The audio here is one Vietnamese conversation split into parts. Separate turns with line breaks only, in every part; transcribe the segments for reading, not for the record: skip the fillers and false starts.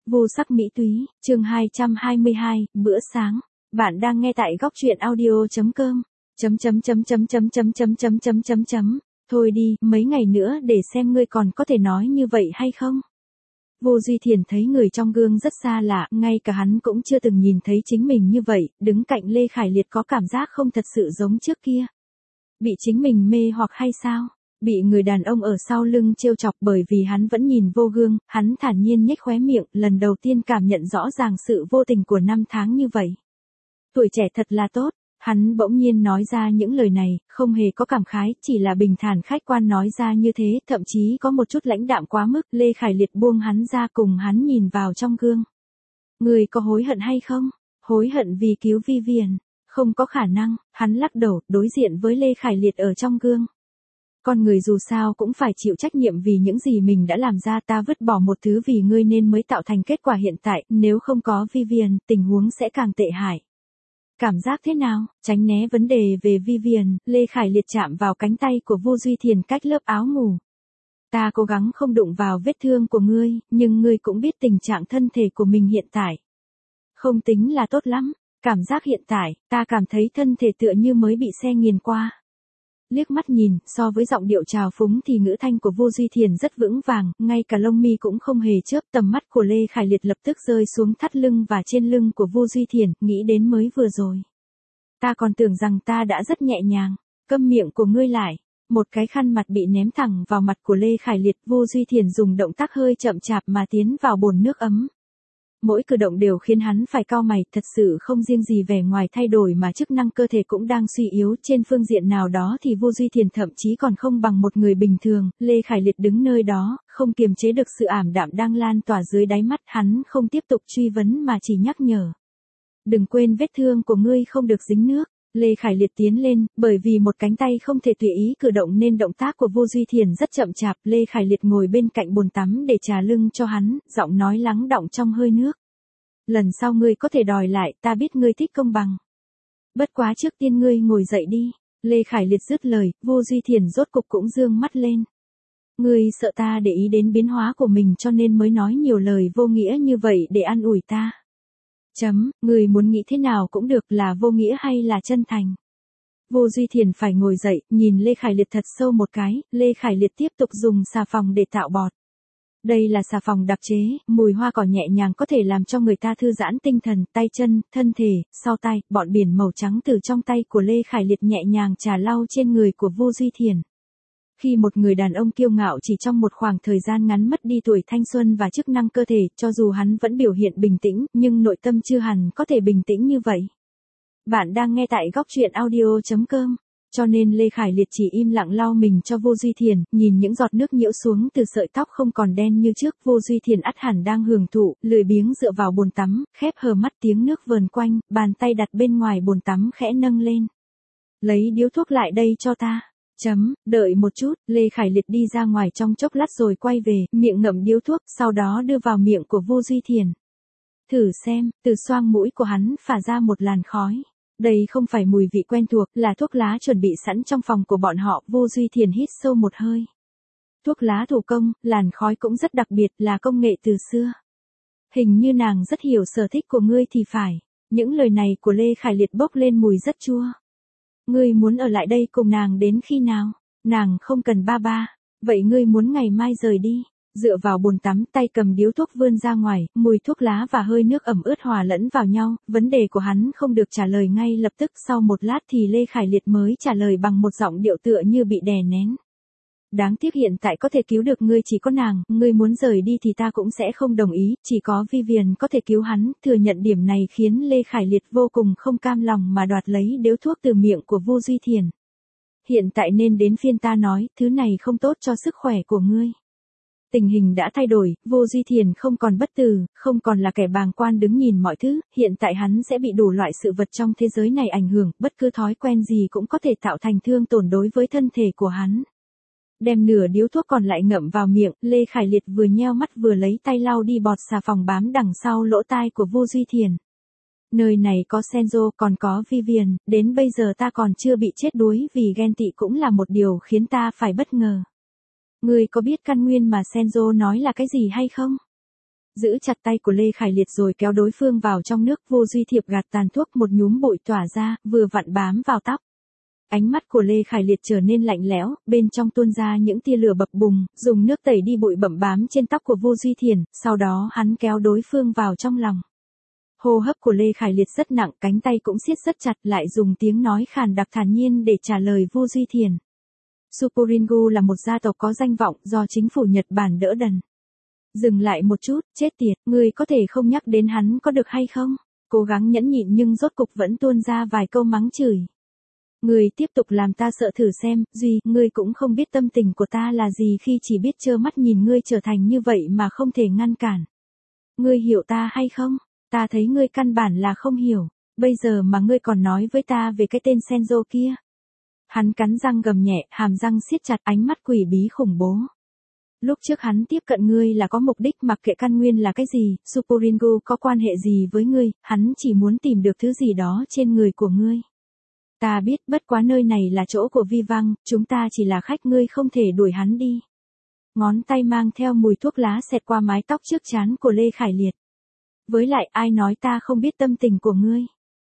Vô sắc mỹ túy, chương 222, bữa sáng. Bạn đang nghe tại góc truyện audio.com. Thôi đi, mấy ngày nữa để xem ngươi còn có thể nói như vậy hay không. Vô Duy Thiền thấy người trong gương rất xa lạ, ngay cả hắn cũng chưa từng nhìn thấy chính mình như vậy, đứng cạnh Lê Khải Liệt có cảm giác không thật sự giống trước kia. Bị chính mình mê hoặc hay sao? Bị người đàn ông ở sau lưng trêu chọc bởi vì hắn vẫn nhìn vô gương, hắn thản nhiên nhếch khóe miệng, lần đầu tiên cảm nhận rõ ràng sự vô tình của năm tháng như vậy. Tuổi trẻ thật là tốt, hắn bỗng nhiên nói ra những lời này, không hề có cảm khái, chỉ là bình thản khách quan nói ra như thế, thậm chí có một chút lãnh đạm quá mức. Lê Khải Liệt buông hắn ra cùng hắn nhìn vào trong gương. Người có hối hận hay không? Hối hận vì cứu Vivian? Không có khả năng, hắn lắc đầu, đối diện với Lê Khải Liệt ở trong gương. Con người dù sao cũng phải chịu trách nhiệm vì những gì mình đã làm ra, ta vứt bỏ một thứ vì ngươi nên mới tạo thành kết quả hiện tại, nếu không có Vivian, tình huống sẽ càng tệ hại. Cảm giác thế nào? Tránh né vấn đề về Vivian, Lê Khải Liệt chạm vào cánh tay của Vô Duy Thiền cách lớp áo ngủ. Ta cố gắng không đụng vào vết thương của ngươi, nhưng ngươi cũng biết tình trạng thân thể của mình hiện tại. Không tính là tốt lắm, cảm giác hiện tại, ta cảm thấy thân thể tựa như mới bị xe nghiền qua. Liếc mắt nhìn, so với giọng điệu trào phúng thì ngữ thanh của Vô Duy Thiền rất vững vàng, ngay cả lông mi cũng không hề chớp. Tầm mắt của Lê Khải Liệt lập tức rơi xuống thắt lưng và trên lưng của Vô Duy Thiền, nghĩ đến mới vừa rồi. Ta còn tưởng rằng ta đã rất nhẹ nhàng, câm miệng của ngươi lại. Một cái khăn mặt bị ném thẳng vào mặt của Lê Khải Liệt, Vô Duy Thiền dùng động tác hơi chậm chạp mà tiến vào bồn nước ấm. Mỗi cử động đều khiến hắn phải cau mày, thật sự không riêng gì vẻ ngoài thay đổi mà chức năng cơ thể cũng đang suy yếu, trên phương diện nào đó thì Vô Duy Thiền thậm chí còn không bằng một người bình thường. Lê Khải Liệt đứng nơi đó, không kiềm chế được sự ảm đạm đang lan tỏa dưới đáy mắt, hắn không tiếp tục truy vấn mà chỉ nhắc nhở. Đừng quên vết thương của ngươi không được dính nước. Lê Khải Liệt tiến lên, bởi vì một cánh tay không thể tùy ý cử động nên động tác của Vô Duy Thiền rất chậm chạp. Lê Khải Liệt ngồi bên cạnh bồn tắm để trà lưng cho hắn, giọng nói lắng đọng trong hơi nước. Lần sau ngươi có thể đòi lại, ta biết ngươi thích công bằng. Bất quá trước tiên ngươi ngồi dậy đi. Lê Khải Liệt dứt lời, Vô Duy Thiền rốt cục cũng dương mắt lên. Ngươi sợ ta để ý đến biến hóa của mình cho nên mới nói nhiều lời vô nghĩa như vậy để an ủi ta. Người muốn nghĩ thế nào cũng được, là vô nghĩa hay là chân thành. Vô Duy Thiền phải ngồi dậy, nhìn Lê Khải Liệt thật sâu một cái. Lê Khải Liệt tiếp tục dùng xà phòng để tạo bọt. Đây là xà phòng đặc chế, mùi hoa cỏ nhẹ nhàng có thể làm cho người ta thư giãn tinh thần, tay chân, thân thể, sau tay, bọn biển màu trắng từ trong tay của Lê Khải Liệt nhẹ nhàng trà lau trên người của Vô Duy Thiền. Khi một người đàn ông kiêu ngạo chỉ trong một khoảng thời gian ngắn mất đi tuổi thanh xuân và chức năng cơ thể, cho dù hắn vẫn biểu hiện bình tĩnh, nhưng nội tâm chưa hẳn có thể bình tĩnh như vậy. Bạn đang nghe tại góc truyện audio.com. Cho nên Lê Khải Liệt chỉ im lặng lau mình cho Vô Duy Thiền, nhìn những giọt nước nhiễu xuống từ sợi tóc không còn đen như trước. Vô Duy Thiền ắt hẳn đang hưởng thụ, lười biếng dựa vào bồn tắm, khép hờ mắt, tiếng nước vờn quanh, bàn tay đặt bên ngoài bồn tắm khẽ nâng lên. Lấy điếu thuốc lại đây cho ta. Đợi một chút. Lê Khải Liệt đi ra ngoài trong chốc lát rồi quay về, miệng ngậm điếu thuốc, sau đó đưa vào miệng của Vô Duy Thiền. Thử xem, từ xoang mũi của hắn phả ra một làn khói. Đây không phải mùi vị quen thuộc, là thuốc lá chuẩn bị sẵn trong phòng của bọn họ. Vô Duy Thiền hít sâu một hơi. Thuốc lá thủ công, làn khói cũng rất đặc biệt, là công nghệ từ xưa. Hình như nàng rất hiểu sở thích của ngươi thì phải. Những lời này của Lê Khải Liệt bốc lên mùi rất chua. Ngươi muốn ở lại đây cùng nàng đến khi nào? Nàng không cần ba. Vậy ngươi muốn ngày mai rời đi? Dựa vào bồn tắm, tay cầm điếu thuốc vươn ra ngoài, mùi thuốc lá và hơi nước ẩm ướt hòa lẫn vào nhau. Vấn đề của hắn không được trả lời ngay lập tức, sau một lát thì Lê Khải Liệt mới trả lời bằng một giọng điệu tựa như bị đè nén. Đáng tiếc hiện tại có thể cứu được ngươi chỉ có nàng, ngươi muốn rời đi thì ta cũng sẽ không đồng ý, chỉ có Vivian có thể cứu hắn. Thừa nhận điểm này khiến Lê Khải Liệt vô cùng không cam lòng mà đoạt lấy điếu thuốc từ miệng của Vô Duy Thiền. Hiện tại nên đến phiên ta nói, thứ này không tốt cho sức khỏe của ngươi. Tình hình đã thay đổi, Vô Duy Thiền không còn bất tử, không còn là kẻ bàng quan đứng nhìn mọi thứ, hiện tại hắn sẽ bị đủ loại sự vật trong thế giới này ảnh hưởng, bất cứ thói quen gì cũng có thể tạo thành thương tổn đối với thân thể của hắn. Đem nửa điếu thuốc còn lại ngậm vào miệng, Lê Khải Liệt vừa nheo mắt vừa lấy tay lau đi bọt xà phòng bám đằng sau lỗ tai của Vô Duy Thiền. Nơi này có Senzo, còn có Vivian, đến bây giờ ta còn chưa bị chết đuối vì ghen tị cũng là một điều khiến ta phải bất ngờ. Ngươi có biết căn nguyên mà Senzo nói là cái gì hay không? giữ chặt tay của Lê Khải Liệt rồi kéo đối phương vào trong nước. Vô Duy Thiệp gạt tàn thuốc, một nhúm bụi tỏa ra, vừa vặn bám vào tóc. Ánh mắt của Lê Khải Liệt trở nên lạnh lẽo, bên trong tuôn ra những tia lửa bập bùng, dùng nước tẩy đi bụi bặm bám trên tóc của Vô Duy Thiền, sau đó hắn kéo đối phương vào trong lòng. Hô hấp của Lê Khải Liệt rất nặng, cánh tay cũng siết rất chặt, lại dùng tiếng nói khàn đặc thản nhiên để trả lời Vô Duy Thiền. Super Ringu là một gia tộc có danh vọng do chính phủ Nhật Bản đỡ đần. Dừng lại một chút, chết tiệt, ngươi có thể không nhắc đến hắn có được hay không? Cố gắng nhẫn nhịn nhưng rốt cục vẫn tuôn ra vài câu mắng chửi. Ngươi tiếp tục làm ta sợ thử xem, Duy, ngươi cũng không biết tâm tình của ta là gì khi chỉ biết trơ mắt nhìn ngươi trở thành như vậy mà không thể ngăn cản. Ngươi hiểu ta hay không? Ta thấy ngươi căn bản là không hiểu, bây giờ mà ngươi còn nói với ta về cái tên Senzo kia. Hắn cắn răng gầm nhẹ, hàm răng siết chặt, ánh mắt quỷ bí khủng bố. Lúc trước hắn tiếp cận ngươi là có mục đích, mặc kệ căn nguyên là cái gì, Super Ringu có quan hệ gì với ngươi, hắn chỉ muốn tìm được thứ gì đó trên người của ngươi. Ta biết, bất quá nơi này là chỗ của Vi Văng, chúng ta chỉ là khách, ngươi không thể đuổi hắn đi. Ngón tay mang theo mùi thuốc lá xẹt qua mái tóc trước trán của Lê Khải Liệt. Với lại, ai nói ta không biết tâm tình của ngươi?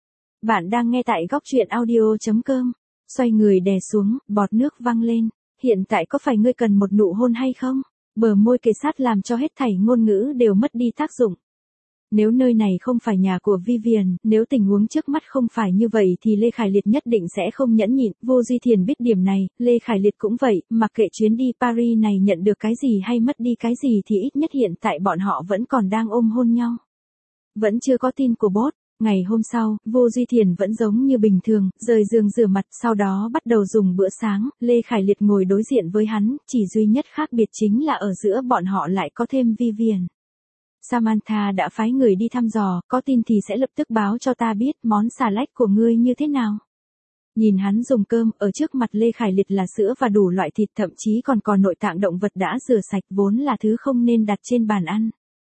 Bạn đang nghe tại góc truyện audio.com. Xoay người đè xuống, bọt nước văng lên. Hiện tại có phải ngươi cần một nụ hôn hay không? Bờ môi kề sát làm cho hết thảy ngôn ngữ đều mất đi tác dụng. Nếu nơi này không phải nhà của Vivian, nếu tình huống trước mắt không phải như vậy thì Lê Khải Liệt nhất định sẽ không nhẫn nhịn. Vô Duy Thiền biết điểm này, Lê Khải Liệt cũng vậy, mặc kệ chuyến đi Paris này nhận được cái gì hay mất đi cái gì thì ít nhất hiện tại bọn họ vẫn còn đang ôm hôn nhau. Vẫn chưa có tin của boss. Ngày hôm sau, Vô Duy Thiền vẫn giống như bình thường, rời giường rửa mặt, sau đó bắt đầu dùng bữa sáng. Lê Khải Liệt ngồi đối diện với hắn, chỉ duy nhất khác biệt chính là ở giữa bọn họ lại có thêm Vivian. Samantha đã phái người đi thăm dò, có tin thì sẽ lập tức báo cho ta biết món xà lách của ngươi như thế nào. Nhìn hắn dùng cơm, ở trước mặt Lê Khải Liệt là sữa và đủ loại thịt, thậm chí còn nội tạng động vật đã rửa sạch, vốn là thứ không nên đặt trên bàn ăn.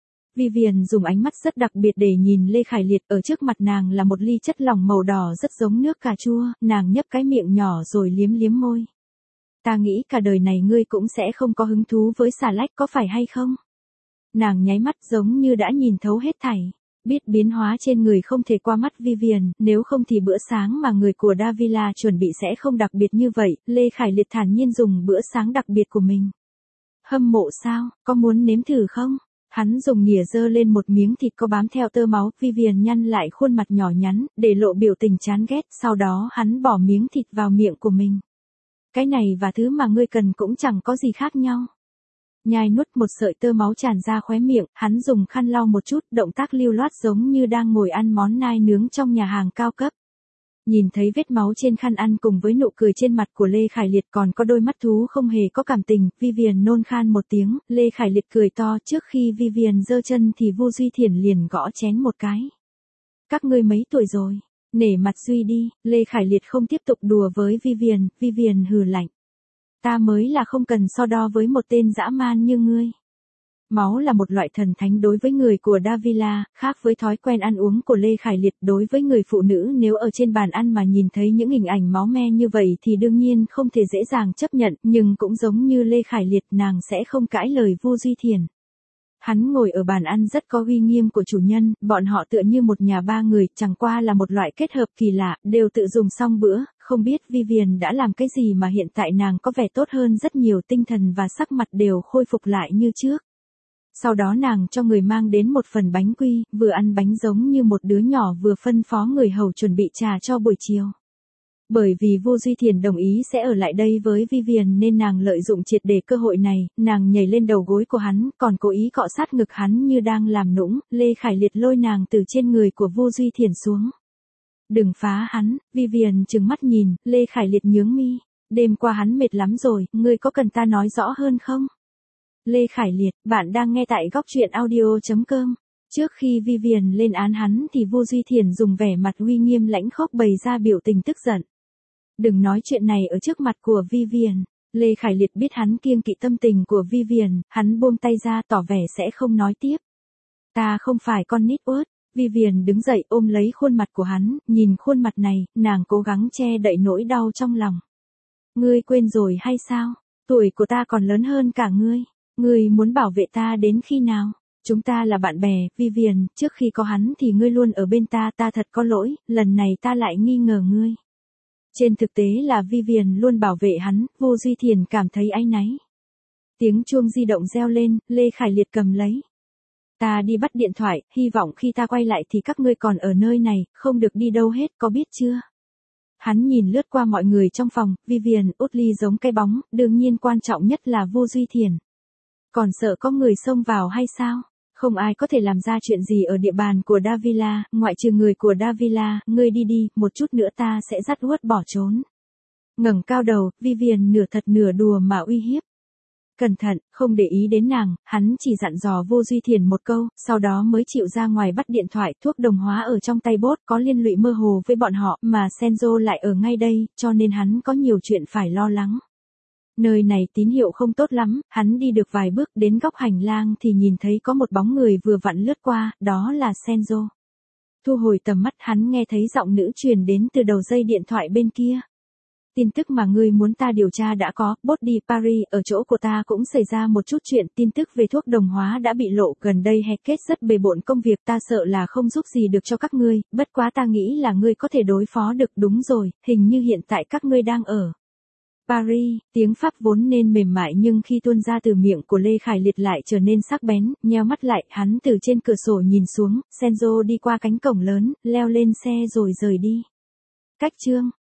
Vivian dùng ánh mắt rất đặc biệt để nhìn Lê Khải Liệt, ở trước mặt nàng là một ly chất lỏng màu đỏ rất giống nước cà chua, nàng nhấp cái miệng nhỏ rồi liếm liếm môi. Ta nghĩ cả đời này ngươi cũng sẽ không có hứng thú với xà lách, có phải hay không? Nàng nháy mắt giống như đã nhìn thấu hết thảy. Biết biến hóa trên người không thể qua mắt Vivian, nếu không thì bữa sáng mà người của Davila chuẩn bị sẽ không đặc biệt như vậy. Lê Khải Liệt thản nhiên dùng bữa sáng đặc biệt của mình. Hâm mộ sao, có muốn nếm thử không? Hắn dùng nĩa giơ lên một miếng thịt có bám theo tơ máu, Vivian nhăn lại khuôn mặt nhỏ nhắn, để lộ biểu tình chán ghét, sau đó hắn bỏ miếng thịt vào miệng của mình. Cái này và thứ mà ngươi cần cũng chẳng có gì khác nhau. Nhai nuốt một sợi tơ máu tràn ra khóe miệng, hắn dùng khăn lau một chút, động tác lưu loát giống như đang ngồi ăn món nai nướng trong nhà hàng cao cấp. Nhìn thấy vết máu trên khăn ăn cùng với nụ cười trên mặt của Lê Khải Liệt còn có đôi mắt thú không hề có cảm tình, Vivian nôn khan một tiếng, Lê Khải Liệt cười to, trước khi Vivian giơ chân thì Vô Duy Thiển liền gõ chén một cái. Các ngươi mấy tuổi rồi? Nể mặt Duy đi, Lê Khải Liệt không tiếp tục đùa với Vivian hừ lạnh. Ta mới là không cần so đo với một tên dã man như ngươi. Máu là một loại thần thánh đối với người của Davila, khác với thói quen ăn uống của Lê Khải Liệt. Đối với người phụ nữ, nếu ở trên bàn ăn mà nhìn thấy những hình ảnh máu me như vậy thì đương nhiên không thể dễ dàng chấp nhận, nhưng cũng giống như Lê Khải Liệt, nàng sẽ không cãi lời Vô Duy Thiền. Hắn ngồi ở bàn ăn rất có uy nghiêm của chủ nhân, bọn họ tựa như một nhà ba người, chẳng qua là một loại kết hợp kỳ lạ, đều tự dùng xong bữa, không biết Vivian đã làm cái gì mà hiện tại nàng có vẻ tốt hơn rất nhiều, tinh thần và sắc mặt đều khôi phục lại như trước. Sau đó nàng cho người mang đến một phần bánh quy, vừa ăn bánh giống như một đứa nhỏ vừa phân phó người hầu chuẩn bị trà cho buổi chiều. Bởi vì Vô Duy Thiền đồng ý sẽ ở lại đây với Vivian nên nàng lợi dụng triệt để cơ hội này, nàng nhảy lên đầu gối của hắn, còn cố ý cọ sát ngực hắn như đang làm nũng. Lê Khải Liệt lôi nàng từ trên người của Vô Duy Thiền xuống. Đừng phá hắn, Vivian trừng mắt nhìn, Lê Khải Liệt nhướng mi. Đêm qua hắn mệt lắm rồi, ngươi có cần ta nói rõ hơn không? Lê Khải Liệt, bạn đang nghe tại góc truyện audio.com. Trước khi Vivian lên án hắn thì Vô Duy Thiền dùng vẻ mặt uy nghiêm lãnh khốc bày ra biểu tình tức giận. Đừng nói chuyện này ở trước mặt của Vivian. Lê Khải Liệt biết hắn kiêng kỵ tâm tình của Vivian, hắn buông tay ra tỏ vẻ sẽ không nói tiếp. Ta không phải con nít uất. Vivian đứng dậy ôm lấy khuôn mặt của hắn, nhìn khuôn mặt này, nàng cố gắng che đậy nỗi đau trong lòng. Ngươi quên rồi hay sao? Tuổi của ta còn lớn hơn cả ngươi. Ngươi muốn bảo vệ ta đến khi nào? Chúng ta là bạn bè, Vivian, trước khi có hắn thì ngươi luôn ở bên ta, ta thật có lỗi, lần này ta lại nghi ngờ ngươi. Trên thực tế là Vivian luôn bảo vệ hắn, Vô Duy Thiền cảm thấy áy náy. Tiếng chuông di động reo lên, Lê Khải Liệt cầm lấy. Ta đi bắt điện thoại, hy vọng khi ta quay lại thì các ngươi còn ở nơi này, không được đi đâu hết, có biết chưa? Hắn nhìn lướt qua mọi người trong phòng, Vivian, Utley giống cái bóng, đương nhiên quan trọng nhất là Vô Duy Thiền. Còn sợ có người xông vào hay sao? Không ai có thể làm ra chuyện gì ở địa bàn của Davila, ngoại trừ người của Davila, ngươi đi đi, một chút nữa ta sẽ dắt Uất bỏ trốn. Ngẩng cao đầu, Vivian nửa thật nửa đùa mà uy hiếp. Cẩn thận, không để ý đến nàng, hắn chỉ dặn dò Vô Duy Thiền một câu, sau đó mới chịu ra ngoài bắt điện thoại, thuốc đồng hóa ở trong tay bốt có liên lụy mơ hồ với bọn họ, mà Senzo lại ở ngay đây, cho nên hắn có nhiều chuyện phải lo lắng. Nơi này tín hiệu không tốt lắm, hắn đi được vài bước đến góc hành lang thì nhìn thấy có một bóng người vừa vặn lướt qua, đó là Senzo. Thu hồi tầm mắt hắn nghe thấy giọng nữ truyền đến từ đầu dây điện thoại bên kia. Tin tức mà ngươi muốn ta điều tra đã có, bốt đi Paris, ở chỗ của ta cũng xảy ra một chút chuyện, tin tức về thuốc đồng hóa đã bị lộ, gần đây Heket rất bề bộn công việc, ta sợ là không giúp gì được cho các ngươi, bất quá ta nghĩ là ngươi có thể đối phó được, đúng rồi, hình như hiện tại các ngươi đang ở Paris. Tiếng Pháp vốn nên mềm mại nhưng khi tuôn ra từ miệng của Lê Khải Liệt lại trở nên sắc bén, nheo mắt lại, hắn từ trên cửa sổ nhìn xuống, Senzo đi qua cánh cổng lớn, leo lên xe rồi rời đi. Cách chương